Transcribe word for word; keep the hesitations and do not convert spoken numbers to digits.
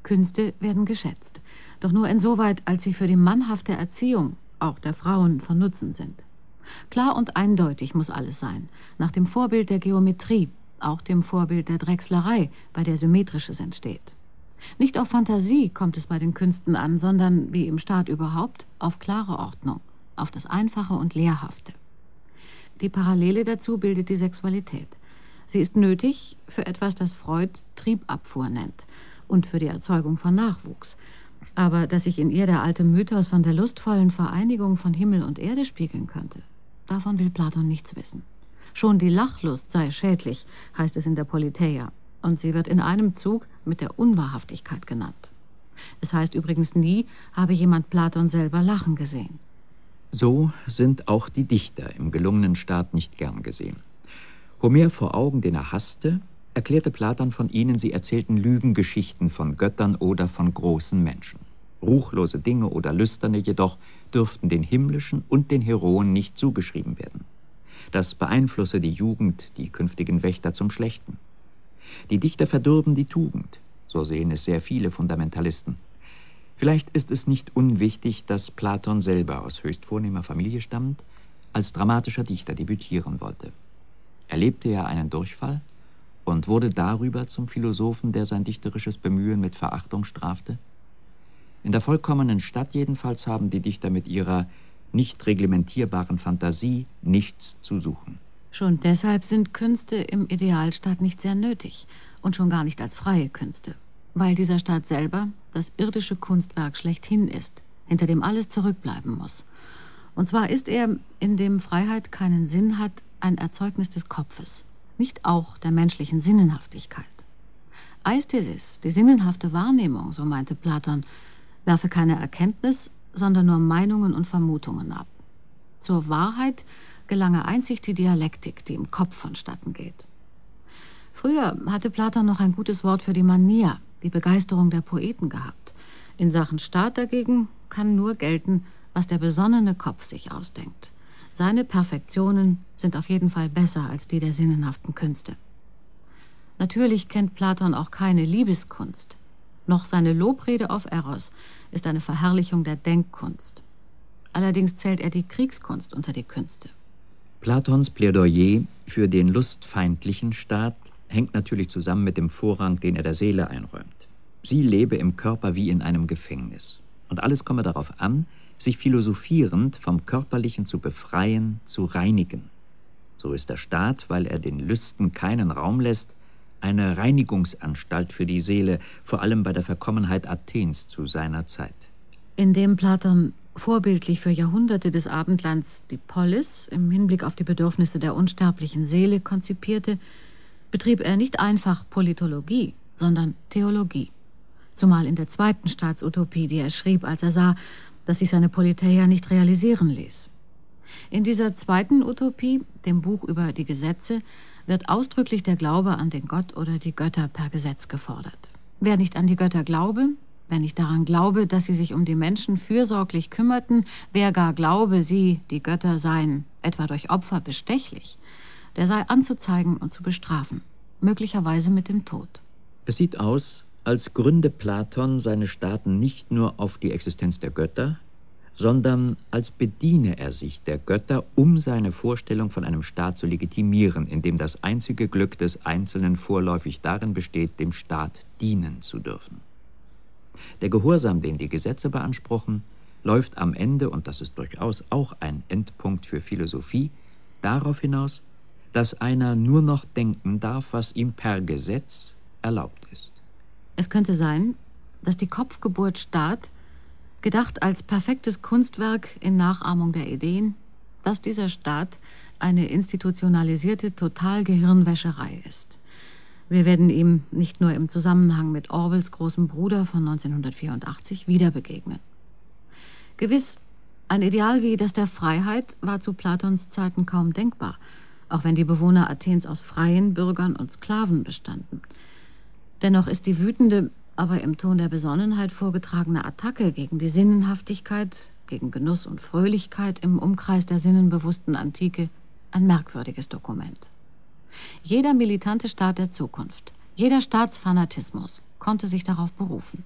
Künste werden geschätzt, doch nur insoweit, als sie für die mannhafte Erziehung, auch der Frauen, von Nutzen sind. Klar und eindeutig muss alles sein, nach dem Vorbild der Geometrie, auch dem Vorbild der Drechslerei, bei der Symmetrisches entsteht. Nicht auf Fantasie kommt es bei den Künsten an, sondern, wie im Staat überhaupt, auf klare Ordnung, auf das Einfache und Lehrhafte. Die Parallele dazu bildet die Sexualität. Sie ist nötig für etwas, das Freud Triebabfuhr nennt und für die Erzeugung von Nachwuchs. Aber dass sich in ihr der alte Mythos von der lustvollen Vereinigung von Himmel und Erde spiegeln könnte, davon will Platon nichts wissen. Schon die Lachlust sei schädlich, heißt es in der Politeia, und sie wird in einem Zug mit der Unwahrhaftigkeit genannt. Es heißt übrigens nie, habe jemand Platon selber lachen gesehen. So sind auch die Dichter im gelungenen Staat nicht gern gesehen. Homer vor Augen, den er hasste, erklärte Platon von ihnen, sie erzählten Lügengeschichten von Göttern oder von großen Menschen. Ruchlose Dinge oder Lüsterne jedoch dürften den himmlischen und den Heroen nicht zugeschrieben werden. Das beeinflusse die Jugend, die künftigen Wächter zum Schlechten. Die Dichter verdürben die Tugend, so sehen es sehr viele Fundamentalisten. Vielleicht ist es nicht unwichtig, dass Platon selber aus höchst vornehmer Familie stammt, als dramatischer Dichter debütieren wollte. Erlebte er einen Durchfall und wurde darüber zum Philosophen, der sein dichterisches Bemühen mit Verachtung strafte? In der vollkommenen Stadt jedenfalls haben die Dichter mit ihrer nicht reglementierbaren Fantasie nichts zu suchen. Schon deshalb sind Künste im Idealstaat nicht sehr nötig und schon gar nicht als freie Künste, weil dieser Staat selber das irdische Kunstwerk schlechthin ist, hinter dem alles zurückbleiben muss. Und zwar ist er, in dem Freiheit keinen Sinn hat, ein Erzeugnis des Kopfes, nicht auch der menschlichen Sinnenhaftigkeit. Aesthesis, die sinnenhafte Wahrnehmung, so meinte Platon, werfe keine Erkenntnis, sondern nur Meinungen und Vermutungen ab. Zur Wahrheit gelange einzig die Dialektik, die im Kopf vonstatten geht. Früher hatte Platon noch ein gutes Wort für die Mania, die Begeisterung der Poeten gehabt. In Sachen Staat dagegen kann nur gelten, was der besonnene Kopf sich ausdenkt. Seine Perfektionen sind auf jeden Fall besser als die der sinnenhaften Künste. Natürlich kennt Platon auch keine Liebeskunst. Noch seine Lobrede auf Eros ist eine Verherrlichung der Denkkunst. Allerdings zählt er die Kriegskunst unter die Künste. Platons Plädoyer für den lustfeindlichen Staat hängt natürlich zusammen mit dem Vorrang, den er der Seele einräumt. Sie lebe im Körper wie in einem Gefängnis. Und alles komme darauf an, sich philosophierend vom Körperlichen zu befreien, zu reinigen. So ist der Staat, weil er den Lüsten keinen Raum lässt, eine Reinigungsanstalt für die Seele, vor allem bei der Verkommenheit Athens zu seiner Zeit. Indem Platon vorbildlich für Jahrhunderte des Abendlands die Polis im Hinblick auf die Bedürfnisse der unsterblichen Seele konzipierte, betrieb er nicht einfach Politologie, sondern Theologie. Zumal in der zweiten Staatsutopie, die er schrieb, als er sah, dass sich seine Politeia nicht realisieren ließ. In dieser zweiten Utopie, dem Buch über die Gesetze, wird ausdrücklich der Glaube an den Gott oder die Götter per Gesetz gefordert. Wer nicht an die Götter glaube, wer nicht daran glaube, dass sie sich um die Menschen fürsorglich kümmerten, wer gar glaube, sie, die Götter, seien, etwa durch Opfer, bestechlich, der sei anzuzeigen und zu bestrafen, möglicherweise mit dem Tod. Es sieht aus, als gründe Platon seine Staaten nicht nur auf die Existenz der Götter, sondern als bediene er sich der Götter, um seine Vorstellung von einem Staat zu legitimieren, in dem das einzige Glück des Einzelnen vorläufig darin besteht, dem Staat dienen zu dürfen. Der Gehorsam, den die Gesetze beanspruchen, läuft am Ende, und das ist durchaus auch ein Endpunkt für Philosophie, darauf hinaus, dass einer nur noch denken darf, was ihm per Gesetz erlaubt ist. Es könnte sein, dass die Kopfgeburt Staat, gedacht als perfektes Kunstwerk in Nachahmung der Ideen, dass dieser Staat eine institutionalisierte Totalgehirnwäscherei ist. Wir werden ihm nicht nur im Zusammenhang mit Orwells großem Bruder von neunzehnhundertvierundachtzig wieder begegnen. Gewiss, ein Ideal wie das der Freiheit war zu Platons Zeiten kaum denkbar, auch wenn die Bewohner Athens aus freien Bürgern und Sklaven bestanden. Dennoch ist die wütende, aber im Ton der Besonnenheit vorgetragene Attacke gegen die Sinnenhaftigkeit, gegen Genuss und Fröhlichkeit im Umkreis der sinnenbewussten Antike ein merkwürdiges Dokument. Jeder militante Staat der Zukunft, jeder Staatsfanatismus konnte sich darauf berufen.